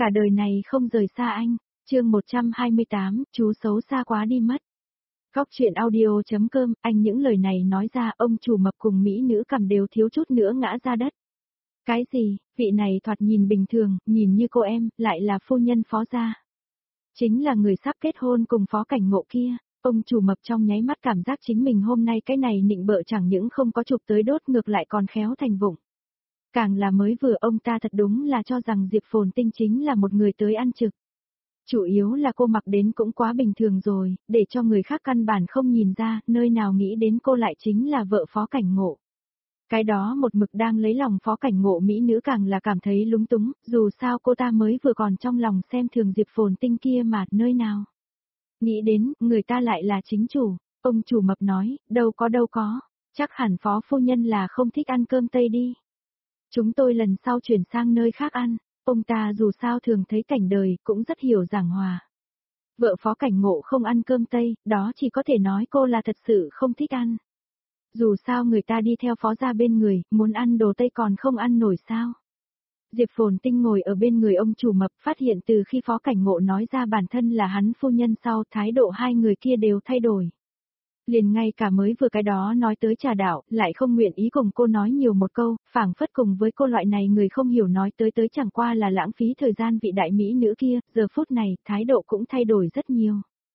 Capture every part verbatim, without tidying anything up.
Cả đời này không rời xa anh. Chương một trăm hai mươi tám, chú xấu xa quá đi mất. Góc truyện audio.com, anh những lời này nói ra, ông chủ mập cùng mỹ nữ cầm đều thiếu chút nữa ngã ra đất. Cái gì, vị này thoạt nhìn bình thường, nhìn như cô em, lại là phu nhân Phó gia. Chính là người sắp kết hôn cùng Phó Cảnh Ngộ kia. Ông chủ mập trong nháy mắt cảm giác chính mình hôm nay cái này nịnh bợ chẳng những không có chụp tới đốt ngược lại còn khéo thành vụng. Càng là mới vừa ông ta thật đúng là cho rằng Diệp Phồn Tinh chính là một người tới ăn trực. Chủ yếu là cô mặc đến cũng quá bình thường rồi, để cho người khác căn bản không nhìn ra, nơi nào nghĩ đến cô lại chính là vợ Phó Cảnh Ngộ. Cái đó một mực đang lấy lòng Phó Cảnh Ngộ mỹ nữ càng là cảm thấy lúng túng, dù sao cô ta mới vừa còn trong lòng xem thường Diệp Phồn Tinh kia mà nơi nào. Nghĩ đến, người ta lại là chính chủ, ông chủ mập nói, đâu có đâu có, chắc hẳn Phó phu nhân là không thích ăn cơm Tây đi. Chúng tôi lần sau chuyển sang nơi khác ăn, ông ta dù sao thường thấy cảnh đời, cũng rất hiểu giảng hòa. Vợ Phó Cảnh Ngộ không ăn cơm Tây, đó chỉ có thể nói cô là thật sự không thích ăn. Dù sao người ta đi theo Phó gia bên người, muốn ăn đồ Tây còn không ăn nổi sao. Diệp Phồn Tinh ngồi ở bên người ông chủ mập, phát hiện từ khi Phó Cảnh Ngộ nói ra bản thân là hắn phu nhân sau, thái độ hai người kia đều thay đổi. Liền ngay cả mới vừa cái đó nói tới trà đạo, lại không nguyện ý cùng cô nói nhiều một câu, phảng phất cùng với cô loại này người không hiểu nói tới tới chẳng qua là lãng phí thời gian vị đại mỹ nữ kia, giờ phút này, thái độ cũng thay đổi rất nhiều.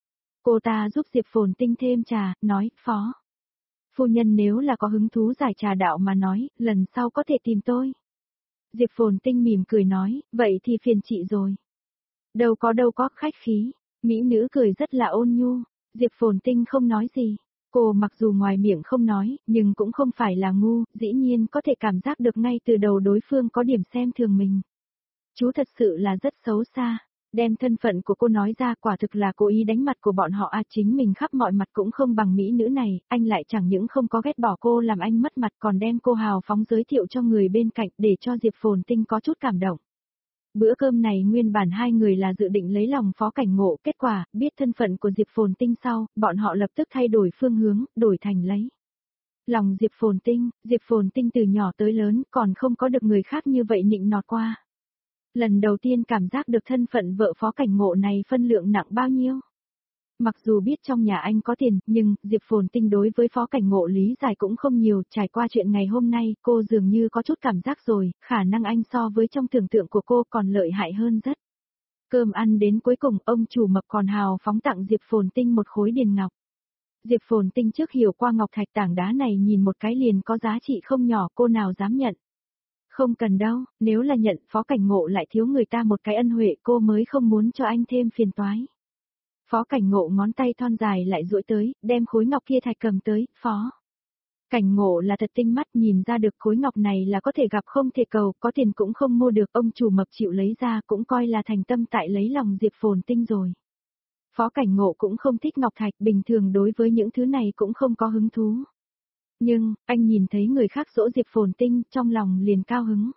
Cô ta giúp Diệp Phồn Tinh thêm trà, nói, Phó phu nhân nếu là có hứng thú giải trà đạo mà nói, lần sau có thể tìm tôi. Diệp Phồn Tinh mỉm cười nói, vậy thì phiền chị rồi. Đâu có đâu có, khách khí. Mỹ nữ cười rất là ôn nhu. Diệp Phồn Tinh không nói gì. Cô mặc dù ngoài miệng không nói, nhưng cũng không phải là ngu, dĩ nhiên có thể cảm giác được ngay từ đầu đối phương có điểm xem thường mình. Chú thật sự là rất xấu xa. Đem thân phận của cô nói ra, quả thực là cố ý đánh mặt của bọn họ à, chính mình khắp mọi mặt cũng không bằng mỹ nữ này, anh lại chẳng những không có ghét bỏ cô làm anh mất mặt còn đem cô hào phóng giới thiệu cho người bên cạnh để cho Diệp Phồn Tinh có chút cảm động. Bữa cơm này nguyên bản hai người là dự định lấy lòng Phó Cảnh Ngộ, kết quả, biết thân phận của Diệp Phồn Tinh sau, bọn họ lập tức thay đổi phương hướng, đổi thành lấy lòng Diệp Phồn Tinh. Diệp Phồn Tinh từ nhỏ tới lớn còn không có được người khác như vậy nịnh nọt qua. Lần đầu tiên cảm giác được thân phận vợ Phó Cảnh Ngộ này phân lượng nặng bao nhiêu. Mặc dù biết trong nhà anh có tiền, nhưng Diệp Phồn Tinh đối với Phó Cảnh Ngộ lý giải cũng không nhiều, trải qua chuyện ngày hôm nay, cô dường như có chút cảm giác rồi, khả năng anh so với trong tưởng tượng của cô còn lợi hại hơn rất. Cơm ăn đến cuối cùng, ông chủ mập còn hào phóng tặng Diệp Phồn Tinh một khối điền ngọc. Diệp Phồn Tinh trước hiểu qua ngọc thạch tảng đá này nhìn một cái liền có giá trị không nhỏ, cô nào dám nhận. Không cần đâu, nếu là nhận Phó Cảnh Ngộ lại thiếu người ta một cái ân huệ, cô mới không muốn cho anh thêm phiền toái. Phó Cảnh Ngộ ngón tay thon dài lại duỗi tới, đem khối ngọc kia thạch cầm tới, Phó Cảnh Ngộ là thật tinh mắt, nhìn ra được khối ngọc này là có thể gặp không thể cầu, có tiền cũng không mua được, ông chủ mập chịu lấy ra cũng coi là thành tâm tại lấy lòng Diệp Phồn Tinh rồi. Phó Cảnh Ngộ cũng không thích ngọc thạch, bình thường đối với những thứ này cũng không có hứng thú. Nhưng, anh nhìn thấy người khác dỗ Diệp Phồn Tinh, trong lòng liền cao hứng.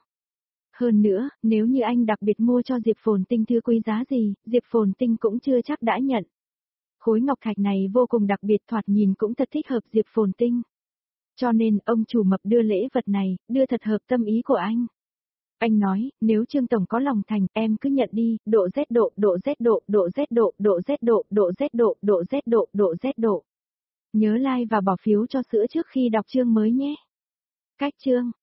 Hơn nữa, nếu như anh đặc biệt mua cho Diệp Phồn Tinh thứ quý giá gì, Diệp Phồn Tinh cũng chưa chắc đã nhận. Khối ngọc thạch này vô cùng đặc biệt, thoạt nhìn cũng thật thích hợp Diệp Phồn Tinh. Cho nên, ông chủ mập đưa lễ vật này, đưa thật hợp tâm ý của anh. Anh nói, nếu Trương Tổng có lòng thành, em cứ nhận đi, độ Z độ, độ Z độ, độ Z độ, độ Z độ, độ Z độ, độ Z độ, độ Z độ. Nhớ like và bỏ phiếu cho sữa trước khi đọc chương mới nhé. Cách chương.